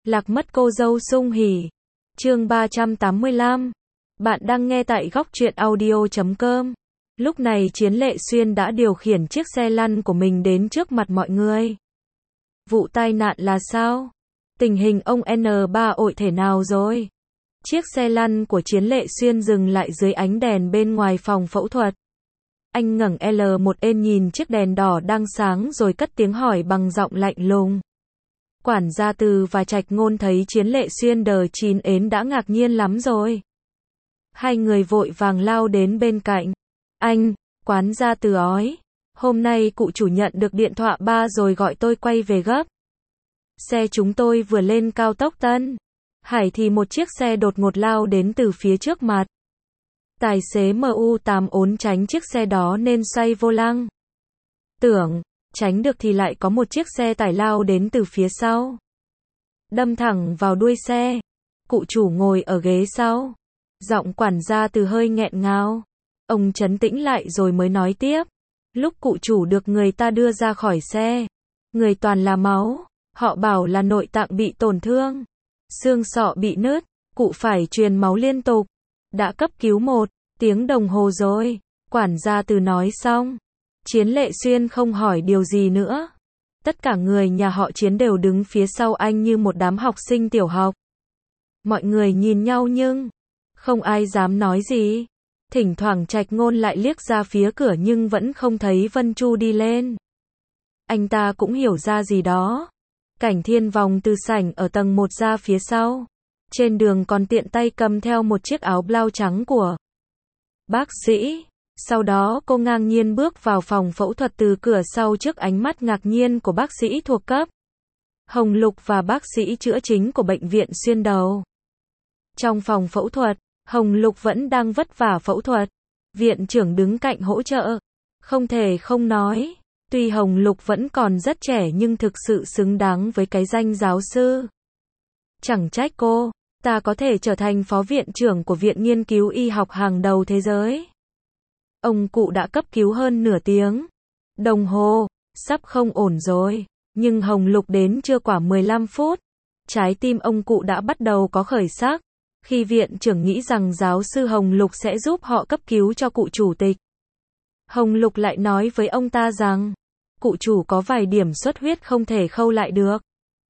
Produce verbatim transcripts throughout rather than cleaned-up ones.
Lạc mất cô dâu sung hỉ. Chương ba trăm tám mươi lăm. Bạn đang nghe tại góc truyện audio chấm com. Lúc này Chiến Lệ Xuyên đã điều khiển chiếc xe lăn của mình đến trước mặt mọi người. Vụ tai nạn là sao? Tình hình ông N ba ội thể nào rồi? Chiếc xe lăn của Chiến Lệ Xuyên dừng lại dưới ánh đèn bên ngoài phòng phẫu thuật. Anh ngẩng L một ên nhìn chiếc đèn đỏ đang sáng rồi cất tiếng hỏi bằng giọng lạnh lùng. Quản gia Từ và Trạch Ngôn thấy Chiến Lệ Xuyên đờ chín ến đã ngạc nhiên lắm rồi. Hai người vội vàng lao đến bên cạnh. Anh, Quản gia Từ ói. Hôm nay cụ chủ nhận được điện thoại ba rồi gọi tôi quay về gấp. Xe chúng tôi vừa lên cao tốc Tân Hải thì một chiếc xe đột ngột lao đến từ phía trước mặt. Tài xế M U tám ốn tránh chiếc xe đó nên xoay vô lăng. Tưởng tránh được thì lại có một chiếc xe tải lao đến từ phía sau. Đâm thẳng vào đuôi xe. Cụ chủ ngồi ở ghế sau. Giọng quản gia Từ hơi nghẹn ngào. Ông trấn tĩnh lại rồi mới nói tiếp. Lúc cụ chủ được người ta đưa ra khỏi xe, người toàn là máu. Họ bảo là nội tạng bị tổn thương, xương sọ bị nứt, cụ phải truyền máu liên tục. Đã cấp cứu một tiếng đồng hồ rồi. Quản gia Từ nói xong, Chiến Lệ Xuyên không hỏi điều gì nữa. Tất cả người nhà họ Chiến đều đứng phía sau anh như một đám học sinh tiểu học. Mọi người nhìn nhau nhưng không ai dám nói gì. Thỉnh thoảng Trạch Ngôn lại liếc ra phía cửa nhưng vẫn không thấy Vân Chu đi lên. Anh ta cũng hiểu ra gì đó. Cảnh Thiên vòng từ sảnh ở tầng một ra phía sau. Trên đường còn tiện tay cầm theo một chiếc áo blau trắng của bác sĩ. Sau đó cô ngang nhiên bước vào phòng phẫu thuật từ cửa sau trước ánh mắt ngạc nhiên của bác sĩ thuộc cấp Hồng Lục và bác sĩ chữa chính của bệnh viện Xuyên Đầu. Trong phòng phẫu thuật, Hồng Lục vẫn đang vất vả phẫu thuật. Viện trưởng đứng cạnh hỗ trợ. Không thể không nói, tuy Hồng Lục vẫn còn rất trẻ nhưng thực sự xứng đáng với cái danh giáo sư. Chẳng trách cô ta có thể trở thành phó viện trưởng của Viện Nghiên cứu Y học hàng đầu thế giới. Ông cụ đã cấp cứu hơn nửa tiếng đồng hồ, sắp không ổn rồi. Nhưng Hồng Lục đến chưa quả mười lăm phút, trái tim ông cụ đã bắt đầu có khởi sắc. Khi viện trưởng nghĩ rằng giáo sư Hồng Lục sẽ giúp họ cấp cứu cho cụ chủ tịch, Hồng Lục lại nói với ông ta rằng cụ chủ có vài điểm xuất huyết không thể khâu lại được.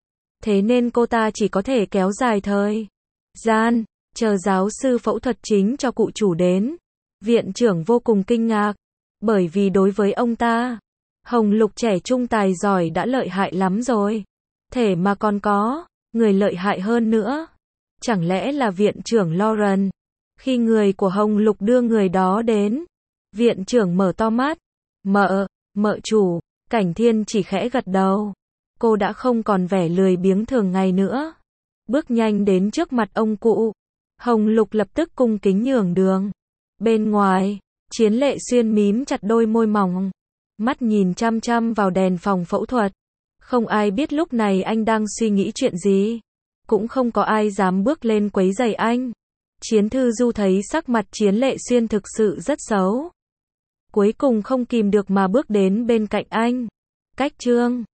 Thế nên cô ta chỉ có thể kéo dài thời gian, chờ giáo sư phẫu thuật chính cho cụ chủ đến. Viện trưởng vô cùng kinh ngạc, bởi vì đối với ông ta, Hồng Lục trẻ trung tài giỏi đã lợi hại lắm rồi. Thể mà còn có người lợi hại hơn nữa. Chẳng lẽ là viện trưởng Lauren? Khi người của Hồng Lục đưa người đó đến, viện trưởng mở to mắt. Mợ, mợ chủ. Cảnh Thiên chỉ khẽ gật đầu. Cô đã không còn vẻ lười biếng thường ngày nữa. Bước nhanh đến trước mặt ông cụ. Hồng Lục lập tức cung kính nhường đường. Bên ngoài, Chiến Lệ Xuyên mím chặt đôi môi mỏng, mắt nhìn chăm chăm vào đèn phòng phẫu thuật. Không ai biết lúc này anh đang suy nghĩ chuyện gì. Cũng không có ai dám bước lên quấy rầy anh. Chiến Thư Du thấy sắc mặt Chiến Lệ Xuyên thực sự rất xấu. Cuối cùng không kìm được mà bước đến bên cạnh anh. Cách Trương